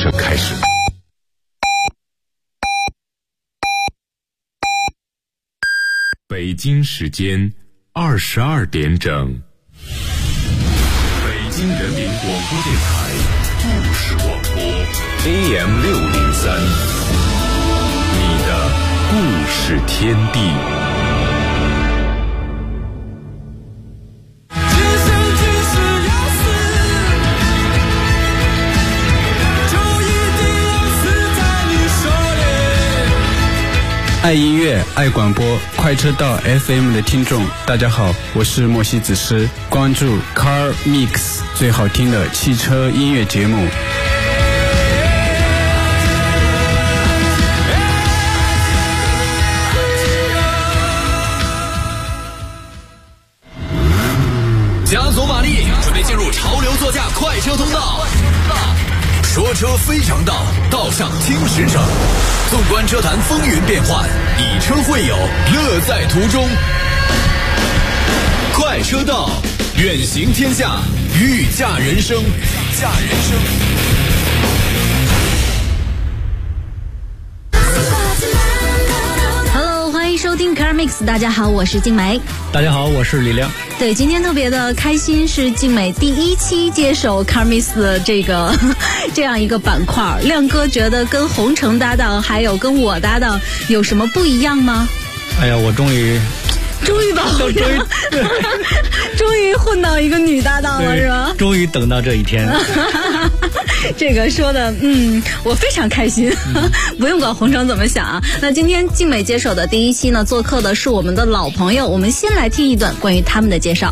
声开始。北京时间22点整，北京人民广播电台故事广播 AM603， 你的故事天地。 爱音乐爱广播快车道 FM 的听众大家好，我是莫西子诗，关注 Car Mix 最好听的汽车音乐节目。 加速马力，准备进入潮流座驾快车通道。说车非常道，道上听实诚。纵观车坛风云变幻，以车会友，乐在途中。快车道，远行天下，御驾人生。 Hello， 欢迎收听 Car Mix， 大家好，我是静梅。 大家好，我是李亮。 对，今天特别的开心，是静美第1期接手 Car Mix 的这样一个板块。亮哥觉得跟红橙搭档还有跟我搭档有什么不一样吗？ 哎呀，我终于混到一个女搭档了，是吧？ 终于等到这一天。 这个说的，我非常开心，不用管红橙怎么想啊。那今天静美接手的第1期呢，做客的是我们的老朋友，我们先来听一段关于他们的介绍。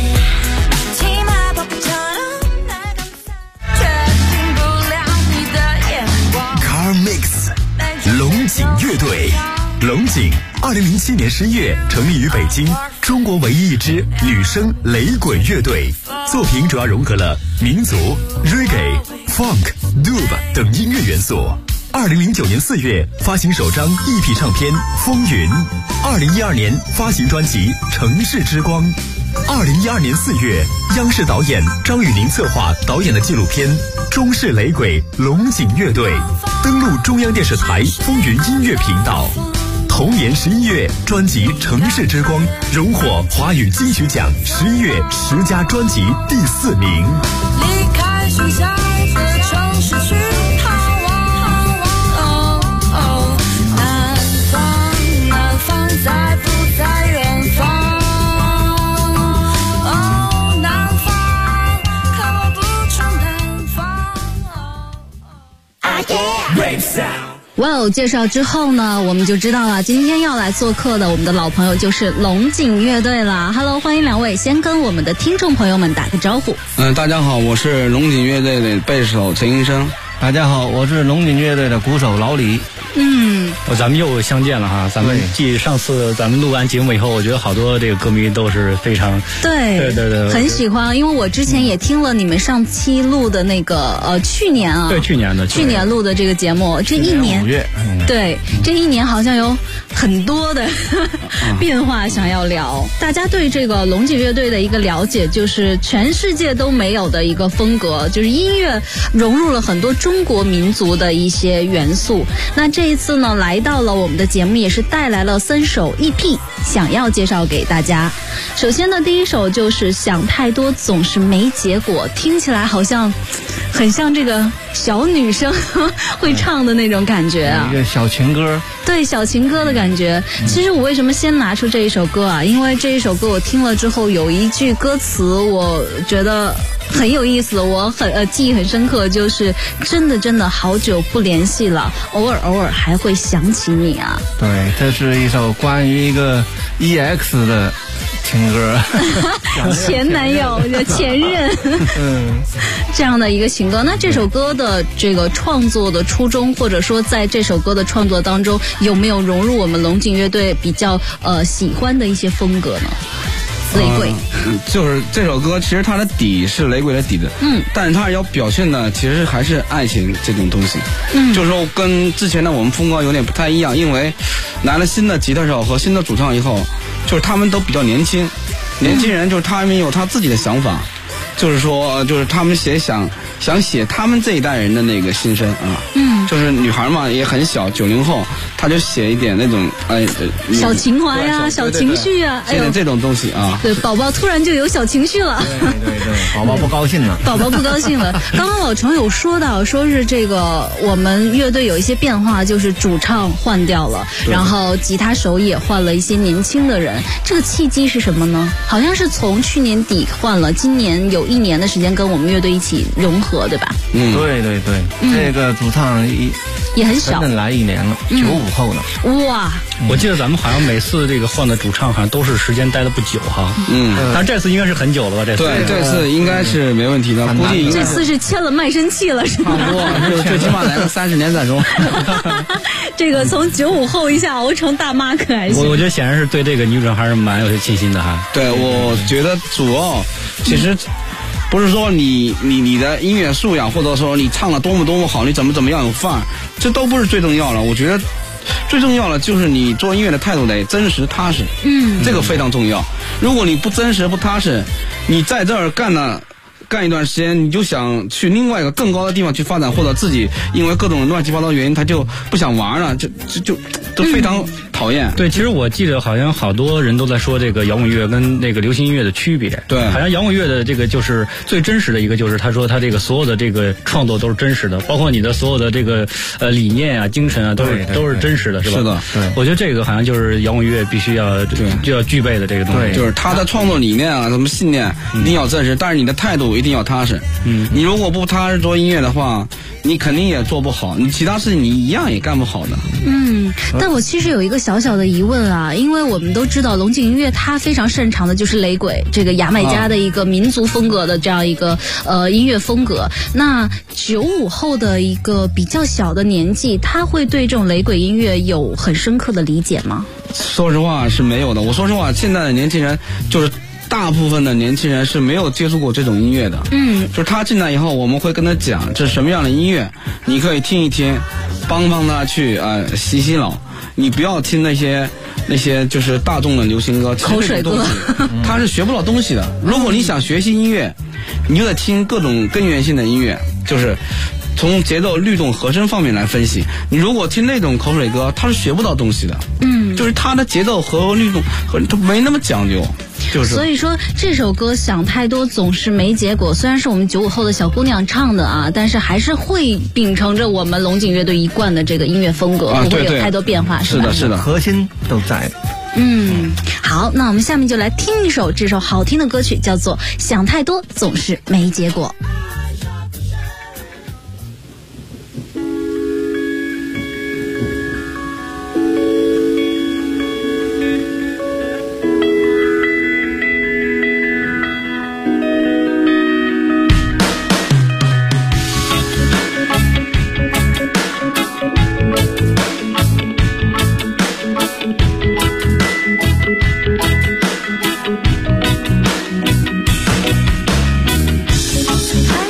Car Mix， 龙井乐队。龙井2007年11月成立于北京，中国唯一一支女声雷鬼乐队，作品主要融合了民族、reggae、funk、dub 等音乐元素。2009年4月发行首张 EP 唱片《风云》，2012年发行专辑《城市之光》。2012年4月，央视导演张宇宁策划导演的纪录片《中式雷鬼龙井乐队》登陆中央电视台风云音乐频道。同年11月，专辑《城市之光》荣获华语金曲奖11月10佳专辑第4名。 离开喧嚣的城市去逃亡，南方在不在远方？南方看我不成南方。 哇哦！介绍之后呢，我们就知道了，今天要来做客的我们的老朋友就是龙井乐队了。Hello， 欢迎两位，先跟我们的听众朋友们打个招呼。 大家好，我是龙井乐队的贝斯手陈医生。 大家好，我是龙井乐队的鼓手老李。咱们又相见了哈！咱们继上次咱们录完节目以后，我觉得好多这个歌迷都是非常对， 很喜欢。因为我之前也听了你们上期录的那个去年录的这个节目，这一年5月，对，这一年好像有很多的变化想要聊。大家对这个龙井乐队的一个了解，就是全世界都没有的一个风格，就是音乐融入了很多中国民族的一些元素。那这一次呢，来到了我们的节目，也是带来了3首 EP， 想要介绍给大家。首先呢，第一首就是想太多总是没结果，听起来好像很像这个小女生会唱的那种感觉啊， 一个小情歌。 对，小情歌的感觉。其实我为什么先拿出这一首歌啊？因为这一首歌我听了之后，有一句歌词我觉得很有意思，我记忆很深刻，就是真的好久不联系了，偶尔还会想起你啊。 对，这是一首关于一个 EX 的情歌， 前男友的前任，这样的一个情歌。那这首歌的这个创作的初衷，或者说在这首歌的创作当中，有没有融入我们龙井乐队比较喜欢的一些风格呢？雷鬼， 就是这首歌其实它的底是雷鬼的底的，但是它要表现的其实还是爱情这种东西，就是说跟之前的我们风格有点不太一样，因为来了新的吉他手和新的主唱以后，就是他们都比较年轻人，就是他们有他自己的想法，就是说就是他们也想想写他们这一代人的那个心声啊。就是女孩嘛，也很小，90后，她就写一点那种小情怀呀、小情绪啊， 写点这种东西啊。 对，宝宝突然就有小情绪了。 对，宝宝不高兴了。 宝宝不高兴了。刚刚老程有说到，说是这个我们乐队有一些变化，就是主唱换掉了，然后吉他手也换了一些年轻的人。这个契机是什么呢？好像是从去年底换了，今年有1年的时间跟我们乐队一起融合，对吧？ 对，这个主唱也很小， 真的来1年了，95后呢。 哇！ 我记得咱们好像每次这个换的主唱好像都是时间待的不久哈。但这次应该是很久了吧？这次对，这次应该是没问题的，估计这次是签了卖身契了，是吧？ 差不多，最起码来个30年再说。 这个从95后一下熬成大妈可还行。 我觉得显然是对这个女主还是蛮有些信心的哈。 对，我觉得主要其实不是说你的音乐素养，或者说你唱了多么好，你怎么样有范儿，这都不是最重要了。我觉得最重要的就是你做音乐的态度得真实踏实，这个非常重要。如果你不真实不踏实，你在这儿干一段时间，你就想去另外一个更高的地方去发展，或者自己因为各种乱七八糟原因他就不想玩了，就非常讨厌。 对，其实我记得好像好多人都在说这个摇滚乐跟那个流行音乐的区别。 对， 好像摇滚乐的这个就是最真实的一个，就是他说他这个所有的这个创作都是真实的，包括你的所有的这个理念啊、精神啊，都是真实的，是吧？ 是的，对。 我觉得这个好像就是摇滚乐必须要具备的这个东西。 就是他的创作理念啊，什么信念一定要真实，但是你的态度一定要踏实。你如果不踏实做音乐的话，你肯定也做不好，你其他事情你一样也干不好的。 但我其实有一个小小的疑问啊，因为我们都知道龙井音乐它非常擅长的就是雷鬼，这个牙买加的一个民族风格的这样一个音乐风格。那95后的一个比较小的年纪，他会对这种雷鬼音乐有很深刻的理解吗？ 说实话是没有的。我说实话，现在的年轻人就是大部分的年轻人是没有接触过这种音乐的。就是他进来以后，我们会跟他讲这是什么样的音乐，你可以听一听，帮他去洗脑。你不要听那些就是大众的流行歌、 口水歌， 他是学不到东西的。如果你想学习音乐，你就得听各种根源性的音乐，就是从节奏、律动、和声方面来分析。你如果听那种口水歌，他是学不到东西的。就是他的节奏和律动他没那么讲究。 所以说这首歌想太多总是没结果，虽然是我们95后的小姑娘唱的啊，但是还是会秉承着我们龙井乐队一贯的这个音乐风格，不会有太多变化。 是的，是的， 核心都在。 好，那我们下面就来听一首这首好听的歌曲，叫做《想太多总是没结果》。 想太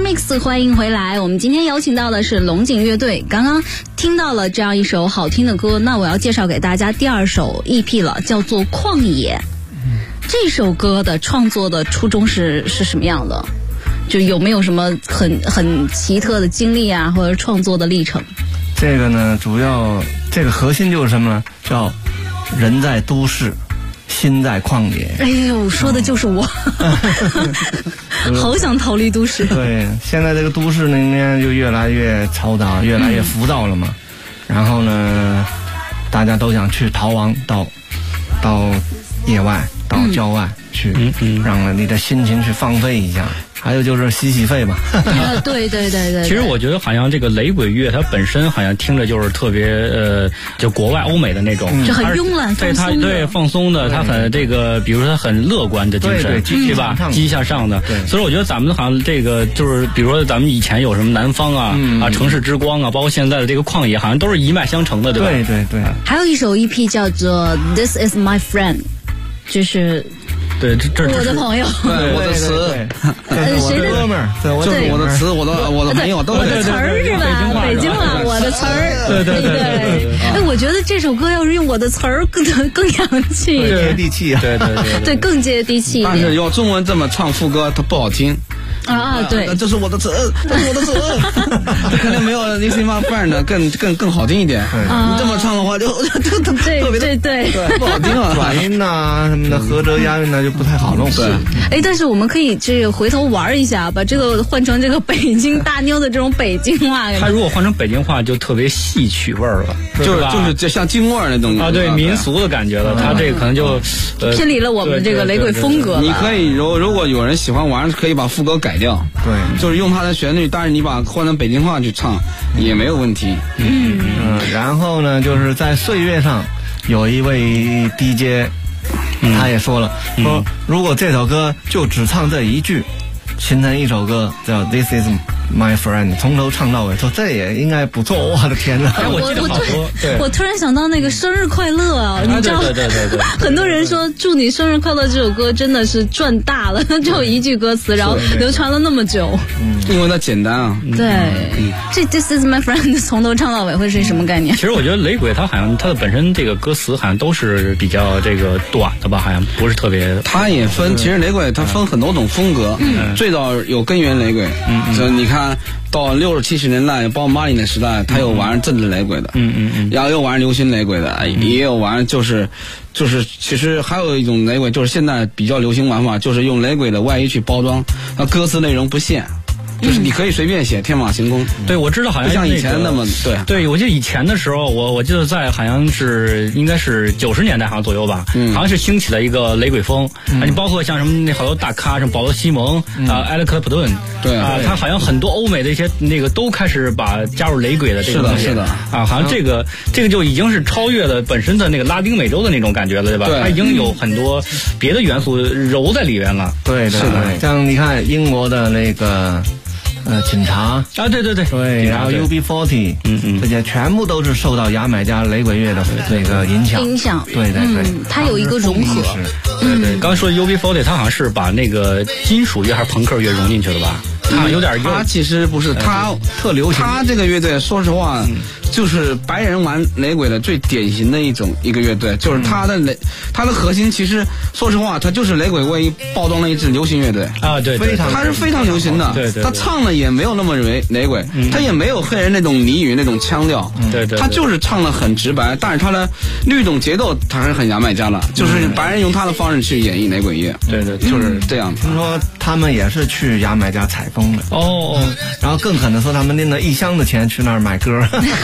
Mix， 欢迎回来。我们今天邀请到的是龙井乐队。刚刚听到了这样一首好听的歌，那我要介绍给大家第二首 EP 了，叫做《旷野》。这首歌的创作的初衷是什么样的？就有没有什么很奇特的经历啊，或者创作的历程？ 这个呢，主要这个核心就是什么呢？叫人在都市，心在旷野。 哎呦，说的就是我，好想逃离都市。 对，现在这个都市里面就越来越嘈杂，越来越浮躁了嘛。然后呢，大家都想去逃亡到野外，到郊外去，让你的心情去放飞一下。还有就是洗肺吧。 对。 其实我觉得好像这个雷鬼乐它本身好像听着就是特别就国外欧美的那种， 就很慵懒放松的。 对放松的，它很这个，比如说它很乐观的精神，对吧？积极向上的。所以我觉得咱们好像这个就是，比如说咱们以前有什么南方啊城市之光啊，包括现在的这个旷野，好像都是一脉相承的，对吧？ 对。 还有一首 EP 叫做《This Is My Friend》，就是。 对，这我的朋友， 对我的词， 谁的哥们儿，对，我的词，我的朋友，都我的词儿是吧？北京话，我的词儿， 对。 哎，我觉得这首歌要是用我的词儿更洋气， 接地气啊， 对，更接地气。 但是要中文这么唱副歌，它不好听。 对， 这是我的词，这是我的词，肯定没有 This Is My Friend 的更好听一点。你这么唱的话，就特别对， 不好听啊， 转音呐什么的，合辙押韵呢就不太好弄。 对， 哎，但是我们可以这个回头玩一下，把这个换成这个北京大妞的这种北京话。 它如果换成北京话，就特别戏曲味儿了， 就是像京味儿那种对民俗的感觉了。它这个可能就偏离了我们这个雷鬼风格。 你可以如果有人喜欢玩，可以把副歌改掉。对，就是用它的旋律，但是你把换成北京话去唱也没有问题。 然后呢，就是在岁月上有一位 DJ，他也说了，说如果这首歌就只唱这一句，形成一首歌叫 This Is My Friend， 从头唱到尾，说这也应该不错。我的天哪！ 我突然想到那个生日快乐啊，你知道， 对， 很多人说祝你生日快乐这首歌真的是赚大了，只有一句歌词，然后流传了那么久。 因为它简单啊。 对，这 This Is My Friend 从头唱到尾会是什么概念？ 其实我觉得雷鬼它好像它的本身这个歌词好像都是比较这个短的吧，好像不是特别。 它也分，其实雷鬼它分很多种风格。最早有根源雷鬼，就你看到60、70年代，包括Marley的时代，他有玩政治雷鬼的，然后又玩流行雷鬼的，也有玩就是其实还有一种雷鬼，就是现在比较流行玩法，就是用雷鬼的外衣去包装，那歌词内容不限。就是你可以随便写，天马行空。 对，我知道，好像不像以前那么对，我记得以前的时候，我记得在好像是应该是90年代好像左右吧，好像是兴起了一个雷鬼风。你包括像什么那好多大咖，什么保罗·西蒙埃里克·普顿， 对他好像很多欧美的一些那个都开始加入雷鬼的这个东西。 是的好像这个就已经是超越了本身的那个拉丁美洲的那种感觉了，对吧？它已经有很多别的元素揉在里边了。 对，是的。像你看英国的那个。警察对，然后 UB40，这些全部都是受到牙买加雷鬼乐的那个影响。对， 它有一个融合。 对，刚才说 UB40，它好像是把那个金属乐还是朋克乐融进去了吧？有点。 它其实不是，它特流行。它这个乐队，说实话，就是白人玩雷鬼的最典型的一个乐队，就是它的核心，其实说实话，它就是雷鬼外衣包装了一支流行乐队啊，对， 它是非常流行的。 对， 它唱的也没有那么雷鬼，它也没有黑人那种俚语那种腔调， 对， 它就是唱的很直白，但是它的律动节奏它还是很牙买加的，就是白人用他的方式去演绎雷鬼乐。 对， 就是这样。 听说他们也是去牙买加采风的然后更可能说他们拎了1箱的钱去那儿买歌。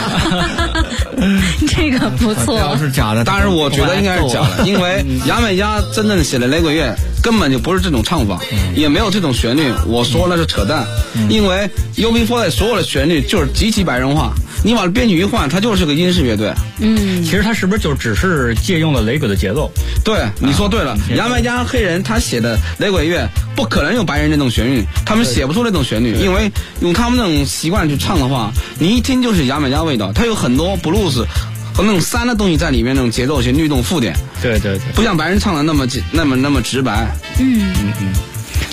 这个不错。 要是假的， 当然我觉得应该是假的，因为牙买加真正写的雷鬼乐根本就不是这种唱法，也没有这种旋律。我说那是扯淡，因为 UB40 所有的旋律就是极其白人化，你把编曲一换，它就是个英式乐队。 其实它是不是就只是借用了雷鬼的节奏？ 对，你说对了。牙买加黑人他写的雷鬼乐不可能有白人那种旋律，他们写不出那种旋律，因为用他们那种习惯去唱的话，你一听就是牙买加味道。它有很多布鲁斯和那种3的东西在里面，那种节奏型律动附点。 对， 不像白人唱的那么直白。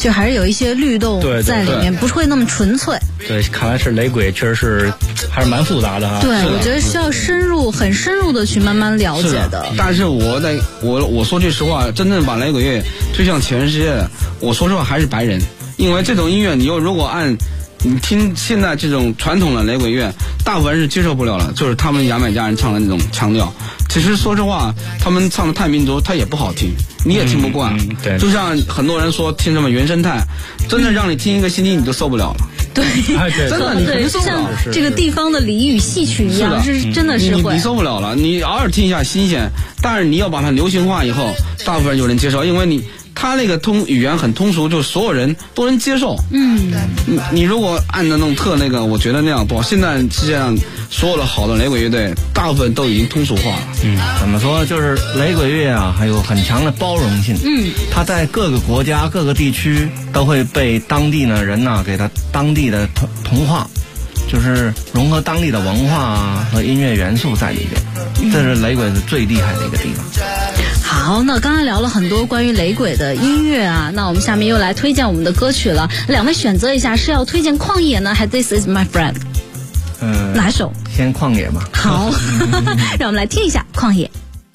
就还是有一些律动在里面，不是会那么纯粹。 对，看来是雷鬼确实是还是蛮复杂的哈。 对，我觉得需要很深入的去慢慢了解的。 但是我说句实话，真正把雷鬼乐推向全世界的，我说实话还是白人，因为这种音乐你如果按你听现在这种传统的雷鬼乐，大部分人是接受不了了，就是他们牙买加人唱的那种腔调。其实说实话，他们唱的太民族，它也不好听，你也听不惯。 对， 就像很多人说听什么原生态，真的让你听一个星期你就受不了了。 对， 真的你对，像这个地方的俚语戏曲一样，是真的是会你受不了了。你偶尔听一下新鲜，但是你要把它流行化以后，大部分有人接受，因为他那个语言很通俗，就所有人都能接受。你如果按照那种特那个，我觉得那样不好。现在世界上所有的好的雷鬼乐队，大部分都已经通俗化了。 怎么说？就是雷鬼乐啊，还有很强的包容性。它在各个国家、各个地区都会被当地的人呐给它当地的同化，就是融合当地的文化啊和音乐元素在里边。这是雷鬼是最厉害的一个地方。 好，那刚才聊了很多关于雷鬼的音乐啊，那我们下面又来推荐我们的歌曲了。两位选择一下，是要推荐旷野呢，还是 This Is My Friend？哪首？ 先旷野吧。 好，让我们来听一下旷野。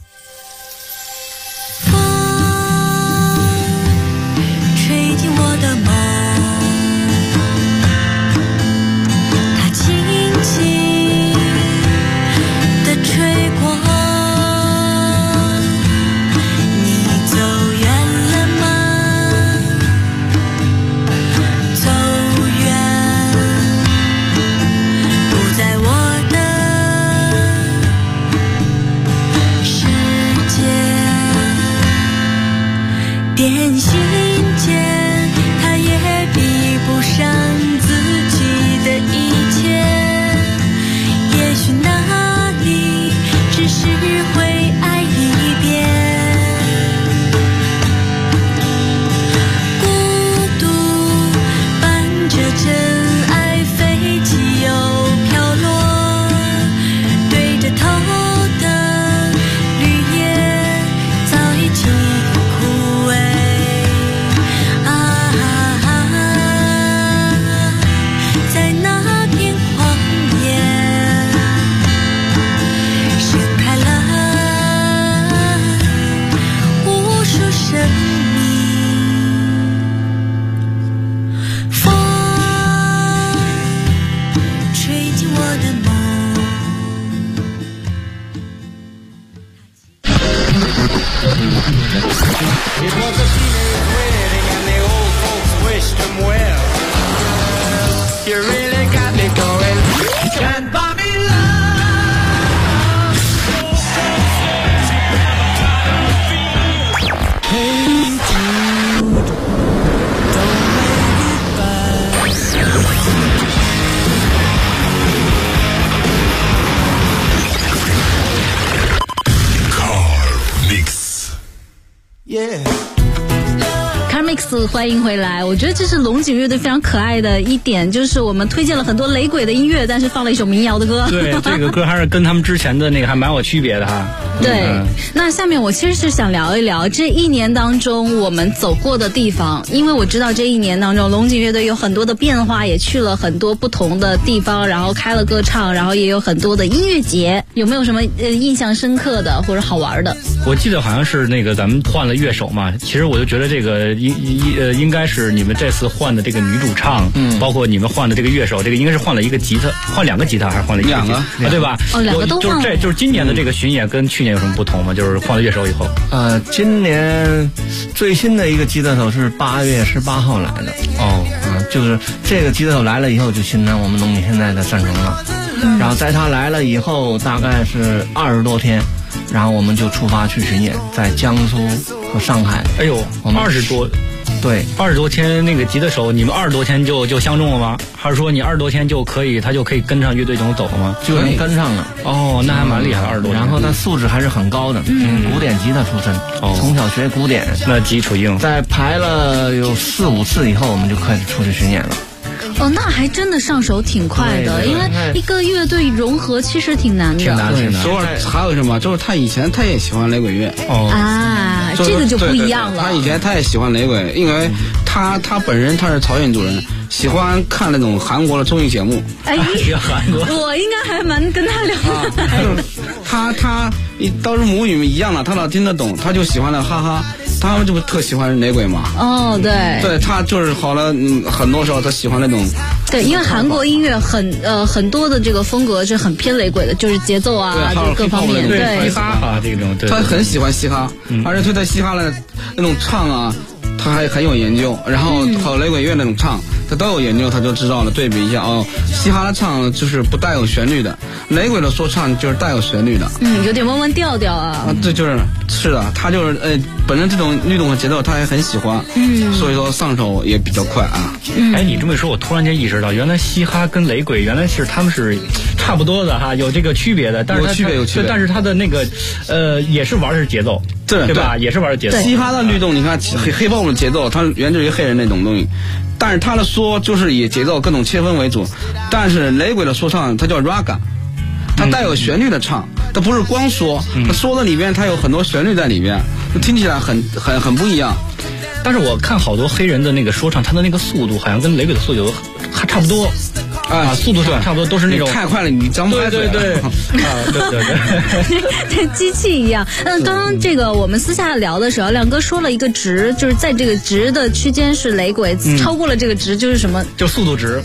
风吹进我的梦，它轻轻地吹过。变心间，它也比不上自己的一切。也许那里只是会爱一遍。孤独伴着真爱飞起又飘落，对着头的绿叶早已经枯萎。 欢迎回来。我觉得这是龙井乐队非常可爱的一点，就是我们推荐了很多雷鬼的音乐，但是放了一首民谣的歌。 对，这个歌还是跟他们之前的那个还蛮有区别的哈。 对，那下面我其实是想聊一聊这一年当中我们走过的地方，因为我知道这一年当中龙井乐队有很多的变化，也去了很多不同的地方，然后开了歌唱，然后也有很多的音乐节。有没有什么印象深刻的或者好玩的？ 我记得好像是那个咱们换了乐手嘛，其实我就觉得这个应该是你们这次换的这个女主唱，包括你们换的这个乐手，这个应该是换了一个吉他，换两个吉他还是换了一个吉他，对吧？ 哦，两个都换了。 就是今年的这个巡演跟去年有什么不同吗？就是换了乐手以后。 今年最新的一个吉他手是8月18号来的。就是这个吉他手来了以后就形成我们龙井现在的阵容了。然后在他来了以后大概是20多天，然后我们就出发去巡演，在江苏和上海。 哎呦，20多。对，20多天那个吉他手，你们20多天就相中了吗？还是说你20多天他就可以跟上乐队中走了吗？ 就能跟上了。 哦，那还蛮厉害，20多天。 然后他素质还是很高的，古典吉他出身，从小学古典， 那基础硬。 在排了有4、5次以后，我们就开始出去巡演了。 哦，那还真的上手挺快的，因为一个乐队融合其实挺难的。 挺难。 还有什么？就是他以前也喜欢雷鬼乐。 啊，这个就不一样了。 他以前他也喜欢雷鬼，因为他本人他是朝鲜族人，喜欢看那种韩国的综艺节目。 哎，韩国，我应该还蛮跟他聊的。 他倒是母语一样了，他老听得懂，他就喜欢了哈哈。他们就不特喜欢雷鬼嘛？ 哦，对， 他就是好了，很多时候他喜欢那种。 对，因为韩国音乐很多的这个风格是很偏雷鬼的，就是节奏啊，各方面。 对，嘻哈啊这种， 他很喜欢嘻哈，而且他对嘻哈的那种唱啊，他还很有研究。然后还有雷鬼乐那种唱，他都有研究，他就知道了。对比一下哦，嘻哈的唱就是不带有旋律的，雷鬼的说唱就是带有旋律的。 有点弯弯调调啊。 这是的，他就是本身这种律动和节奏他也很喜欢，所以说上手也比较快啊。 哎，你这么一说，我突然间意识到，原来嘻哈跟雷鬼原来是他们是差不多的哈，有这个区别的，但是有区别， 但是他的那个也是玩的是节奏，对吧？也是玩的节奏。 嘻哈的律动，你看黑豹的节奏，它源自于黑人那种东西，但是他的说就是以节奏各种切分为主，但是雷鬼的说唱它叫 raga。它带有旋律的唱，它不是光说，它说的里边它有很多旋律在里边，听起来很不一样。 但是我看好多黑人的那个说唱，他的那个速度好像跟雷鬼的速度还差不多。速度上差不多都是那种太快了，你张不开嘴。 对， 这机器一样。刚刚这个我们私下聊的时候，亮哥说了一个值，就是在这个值的区间是雷鬼，超过了这个值就是什么？ 就速度值。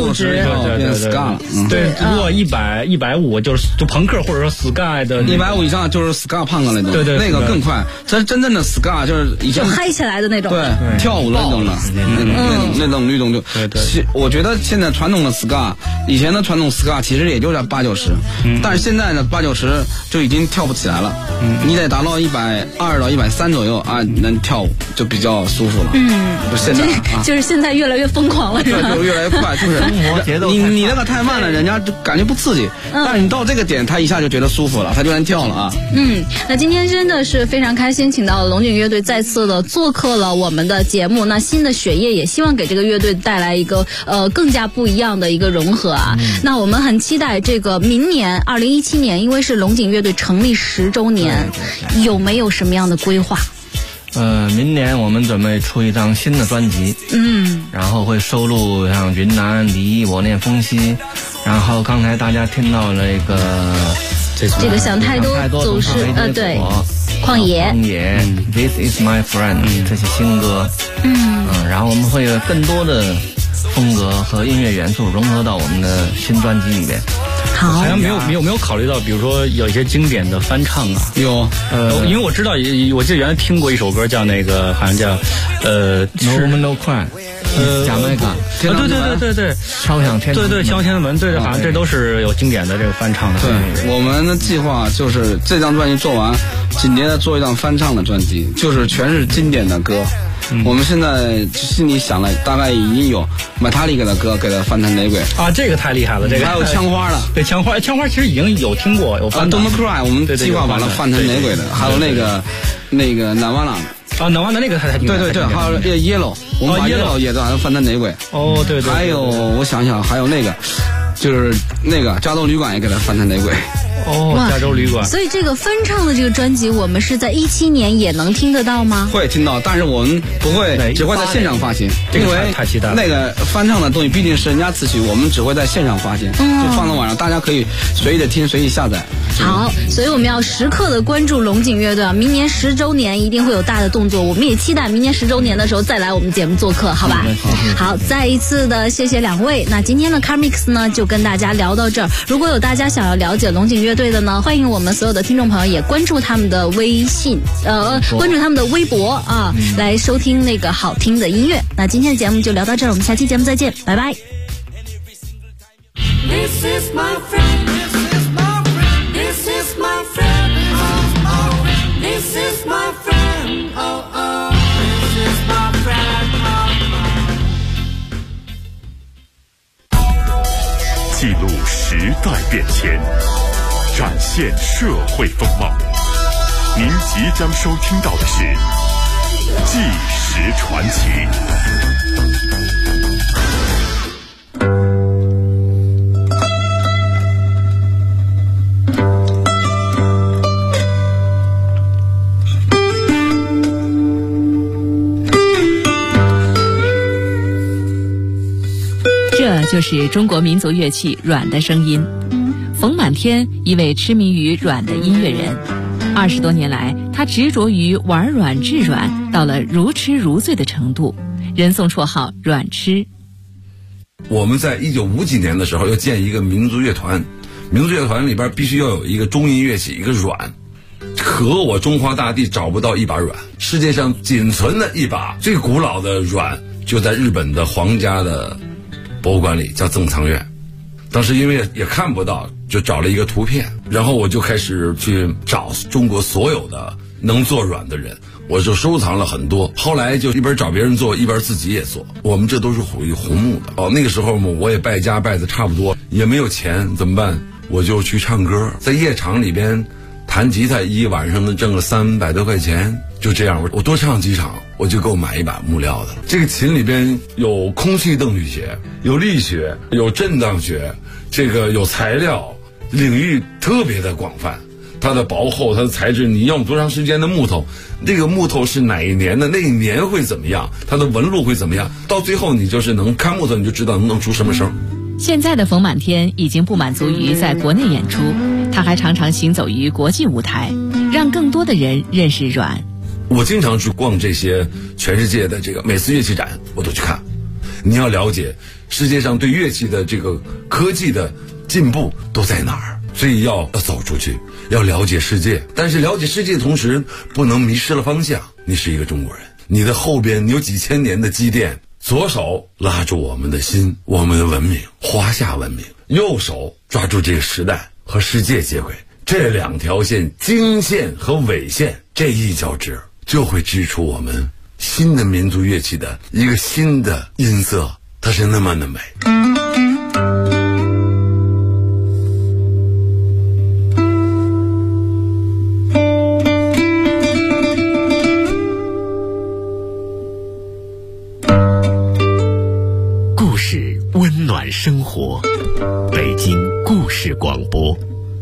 对，如果100、150就朋克或者说 Sky 的 150以上就是 Sky 胖的那种， 对， 那个更快。这真正的 Sky 就是以前嗨起来的那种， 对，跳舞的那种的，那种律动就。 对， 我觉得现在传统的 Sky。以前的传统 Ska 其实也就在80-90，但是现在呢80-90就已经跳不起来了，你得达到120到130左右啊，能跳舞就比较舒服了。就现在就是现在越来越疯狂了，是吧？ 就越来越快，就是你那个太慢了，人家就感觉不刺激，但是你到这个点，他一下就觉得舒服了，他就能跳了啊。 那今天真的是非常开心，请到了龙井乐队再次的做客了我们的节目。那新的血液也希望给这个乐队带来一个更加不一样的一个融合啊。那我们很期待这个明年2017年，因为是龙井乐队成立10周年，有没有什么样的规划？ 明年我们准备出一张新的专辑，然后会收录像云南、离我念风息，然后刚才大家听到那个这个想太多总是对，旷野 This is my friend 这些新歌，然后我们会有更多的风格和音乐元素融合到我们的新专辑里面。 好像没有考虑到，比如说有一些经典的翻唱啊。 有， 因为我知道，我记得原来听过一首歌叫那个，好像叫 No Woman No Cry，贾麦卡。 对， 敲响天。 对，敲天门，对，好像这都是有经典的这个翻唱的。 对，我们的计划就是这张专辑做完，紧接着做一张翻唱的专辑，就是全是经典的歌。我们现在心里想了，大概已经有Metallica的歌给它翻成雷鬼啊，这个太厉害了，这个还有枪花的， 对，枪花其实已经有听过，有翻的。 Don't Cry 我们计划把它翻成雷鬼的，还有那个Nirvana 啊，Nirvana那个太听过。 对，还有Yellow，我们把 Yellow 也把它翻成雷鬼。 哦，对， 还有我想想，还有那个就是那个加州旅馆也给它翻成雷鬼。 加州旅馆。 所以这个翻唱的这个专辑，我们是在17年也能听得到吗？ 会听到，但是我们不会，只会在现场发行，因为太期待了。 那个翻唱的东西毕竟是人家词曲，我们只会在现场发行，就放到网上，大家可以随意的听，随意下载。 好，所以我们要时刻的关注龙井乐队，明年10周年一定会有大的动作，我们也期待明年10周年的时候再来我们节目做客，好吧？好，再一次的谢谢2位。那今天的 Car Mix 呢，就跟大家聊到这儿。如果有大家想要了解龙井乐队的呢，欢迎我们所有的听众朋友也关注他们的微信，关注他们的微博啊，来收听那个好听的音乐。那今天的节目就聊到这儿，我们下期节目再见，拜拜。This is my friend. This is my friend. This is my friend. Oh oh. This is my friend. Oh oh. 记录时代变迁，展现社会风貌。您即将收听到的是《纪实传奇》。 就是中国民族乐器阮的声音。冯满天，一位痴迷于阮的音乐人，20多年来，他执着于玩阮制阮，到了如痴如醉的程度，人送绰号阮痴。 我们在1950几年的时候要建一个民族乐团，民族乐团里边必须要有一个中音乐器，一个阮。可我中华大地找不到一把阮，世界上仅存的一把最古老的阮就在日本的皇家的博物馆里，叫赠藏院。当时因为也看不到，就找了一个图片，然后我就开始去找中国所有的能做阮的人，我就收藏了很多。后来就一边找别人做，一边自己也做。我们这都是属于红木的。那个时候我也败家败的差不多，也没有钱，怎么办？我就去唱歌，在夜场里边弹吉他，一晚上能挣个300多块钱。就这样，我多唱几场，我就够买一把木料的了。这个琴里边有空气动力学，有力学，有震荡学，这个有材料，领域特别的广泛。它的薄厚，它的材质，你用多长时间的木头，这个木头是哪一年的，那一年会怎么样，它的纹路会怎么样，到最后你就是能看木头，你就知道能出什么声。 现在的冯满天已经不满足于在国内演出，他还常常行走于国际舞台，让更多的人认识阮。 我经常去逛这些全世界的这个每次乐器展，我都去看。你要了解世界上对乐器的这个科技的进步都在哪儿，所以要走出去，要了解世界。但是了解世界的同时，不能迷失了方向。你是一个中国人，你的后边有几千年的积淀，左手拉住我们的心，我们的文明，华夏文明；右手抓住这个时代和世界接轨。这两条线，经线和纬线，这一交织，就会织出我们新的民族乐器的一个新的音色，它是那么的美。 故事温暖生活，北京故事广播。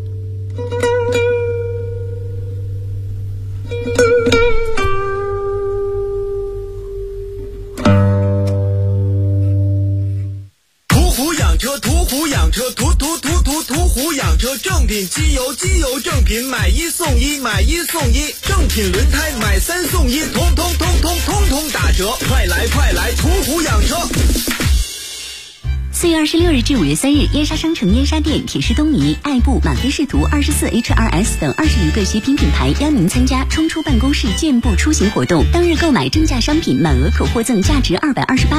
正品机油，机油正品买1送1，买1送1，正品轮胎买3送1，通打折，快来途虎养车。 4月26日至5月3日，燕莎商城、燕莎店、铁狮东尼、爱布、马飞仕途、24HRS 等20余个学品品牌邀您参加冲出办公室健步出行活动。当日购买正价商品，满额可获赠价值228